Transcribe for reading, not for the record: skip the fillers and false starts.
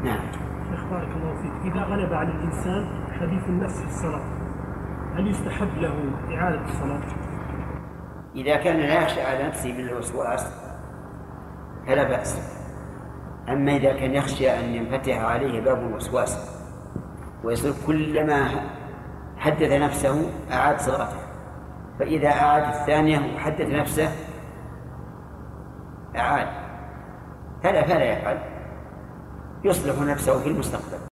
نعم. شيخ بارك الله فيك، إذا غلب على الإنسان حديث النفس في الصلاة هل يستحب له إعادة الصلاة؟ إذا كان لا يخشى على نفسه من الوسواس فلا بأس. أما إذا كان يخشى أن ينفتح عليه باب الوسواس ويصير كلما حدث نفسه أعاد صلاته، فإذا أعاد الثانية وحدث نفسه أعاد فلا يفعل، يصلح نفسه في المستقبل.